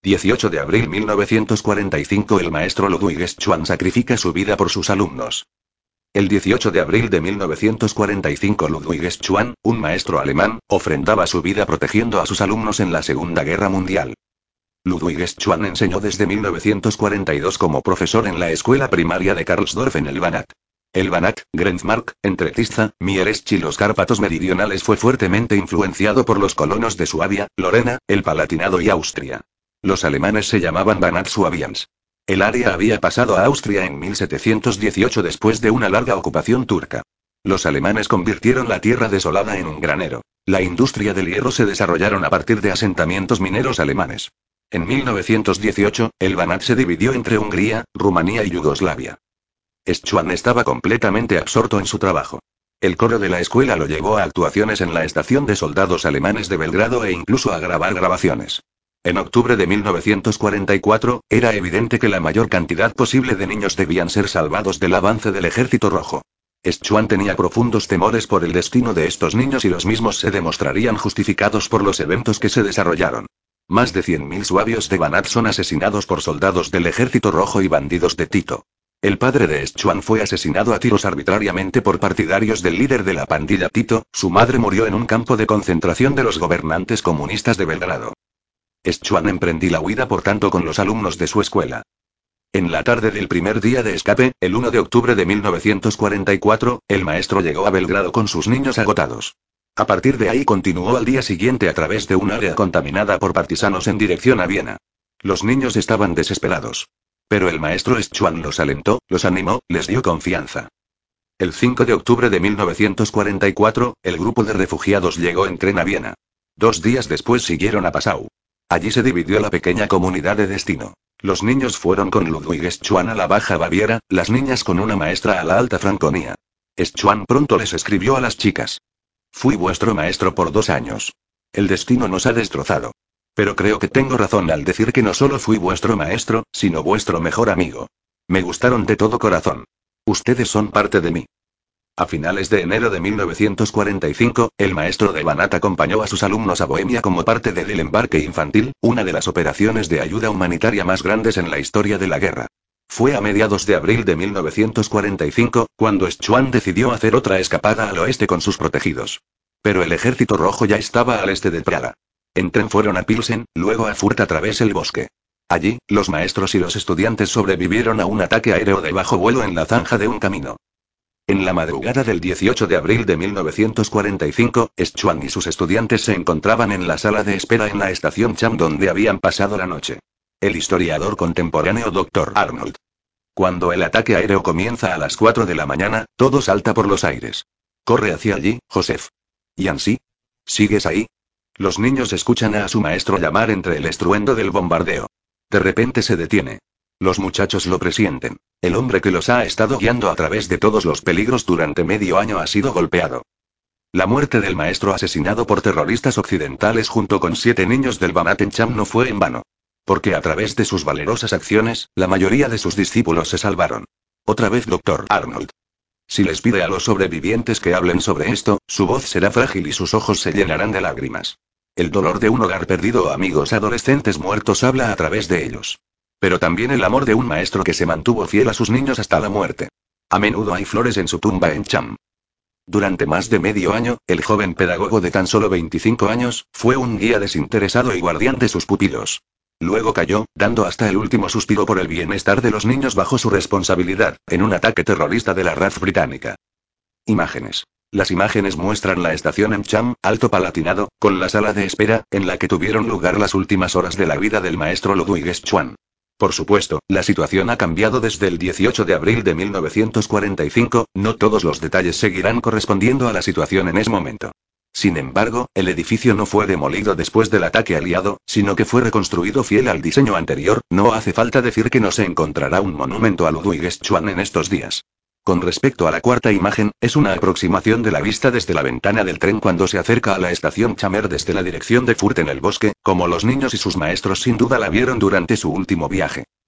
18 de abril 1945 el maestro Ludwig Schwann sacrifica su vida por sus alumnos. El 18 de abril de 1945 Ludwig Schwann, un maestro alemán, ofrendaba su vida protegiendo a sus alumnos en la Segunda Guerra Mundial. Ludwig Schwann enseñó desde 1942 como profesor en la escuela primaria de Karlsdorf en el Banat. El Banat, Grenzmark, entre Tisza, Mieresch y los Cárpatos meridionales fue fuertemente influenciado por los colonos de Suabia, Lorena, el Palatinado y Austria. Los alemanes se llamaban Banat Suabians. El área había pasado a Austria en 1718 después de una larga ocupación turca. Los alemanes convirtieron la tierra desolada en un granero. La industria del hierro se desarrollaron a partir de asentamientos mineros alemanes. En 1918, el Banat se dividió entre Hungría, Rumanía y Yugoslavia. Schwann estaba completamente absorto en su trabajo. El coro de la escuela lo llevó a actuaciones en la estación de soldados alemanes de Belgrado e incluso a grabar grabaciones. En octubre de 1944, era evidente que la mayor cantidad posible de niños debían ser salvados del avance del Ejército Rojo. Schwann tenía profundos temores por el destino de estos niños y los mismos se demostrarían justificados por los eventos que se desarrollaron. Más de 100.000 suabios de Banat son asesinados por soldados del Ejército Rojo y bandidos de Tito. El padre de Schwann fue asesinado a tiros arbitrariamente por partidarios del líder de la pandilla Tito, su madre murió en un campo de concentración de los gobernantes comunistas de Belgrado. Schwann emprendí la huida por tanto con los alumnos de su escuela. En la tarde del primer día de escape, el 1 de octubre de 1944, el maestro llegó a Belgrado con sus niños agotados. A partir de ahí continuó al día siguiente a través de un área contaminada por partisanos en dirección a Viena. Los niños estaban desesperados. Pero el maestro Schwann los alentó, los animó, les dio confianza. El 5 de octubre de 1944, el grupo de refugiados llegó en tren a Viena. 2 días después siguieron a Passau. Allí se dividió la pequeña comunidad de destino. Los niños fueron con Ludwig Schwann a la Baja Baviera, las niñas con una maestra a la Alta Franconia. Schwann pronto les escribió a las chicas. Fui vuestro maestro por 2 años. El destino nos ha destrozado. Pero creo que tengo razón al decir que no solo fui vuestro maestro, sino vuestro mejor amigo. Me gustaron de todo corazón. Ustedes son parte de mí. A finales de enero de 1945, el maestro de Banat acompañó a sus alumnos a Bohemia como parte del embarque infantil, una de las operaciones de ayuda humanitaria más grandes en la historia de la guerra. Fue a mediados de abril de 1945, cuando Schwann decidió hacer otra escapada al oeste con sus protegidos. Pero el Ejército Rojo ya estaba al este de Praga. En tren fueron a Pilsen, luego a Furt a través del bosque. Allí, los maestros y los estudiantes sobrevivieron a un ataque aéreo de bajo vuelo en la zanja de un camino. En la madrugada del 18 de abril de 1945, Schwann y sus estudiantes se encontraban en la sala de espera en la estación Cham donde habían pasado la noche. El historiador contemporáneo Dr. Arnold. Cuando el ataque aéreo comienza a las 4 de la mañana, todo salta por los aires. Corre hacia allí, Joseph. ¿Yancy? ¿Sigues ahí? Los niños escuchan a su maestro llamar entre el estruendo del bombardeo. De repente se detiene. Los muchachos lo presienten. El hombre que los ha estado guiando a través de todos los peligros durante medio año ha sido golpeado. La muerte del maestro asesinado por terroristas occidentales junto con 7 niños del Banat en Cham no fue en vano. Porque a través de sus valerosas acciones, la mayoría de sus discípulos se salvaron. Otra vez Dr. Arnold. Si les pide a los sobrevivientes que hablen sobre esto, su voz será frágil y sus ojos se llenarán de lágrimas. El dolor de un hogar perdido o amigos adolescentes muertos habla a través de ellos. Pero también el amor de un maestro que se mantuvo fiel a sus niños hasta la muerte. A menudo hay flores en su tumba en Cham. Durante más de medio año, el joven pedagogo de tan solo 25 años, fue un guía desinteresado y guardián de sus pupilos. Luego cayó, dando hasta el último suspiro por el bienestar de los niños bajo su responsabilidad, en un ataque terrorista de la RAF británica. Imágenes. Las imágenes muestran la estación en Cham, Alto Palatinado, con la sala de espera, en la que tuvieron lugar las últimas horas de la vida del maestro Ludwig Schwann. Por supuesto, la situación ha cambiado desde el 18 de abril de 1945, no todos los detalles seguirán correspondiendo a la situación en ese momento. Sin embargo, el edificio no fue demolido después del ataque aliado, sino que fue reconstruido fiel al diseño anterior. No hace falta decir que no se encontrará un monumento a Ludwig Schwann en estos días. Con respecto a la cuarta imagen, es una aproximación de la vista desde la ventana del tren cuando se acerca a la estación Chamer desde la dirección de Furt en el bosque, como los niños y sus maestros sin duda la vieron durante su último viaje.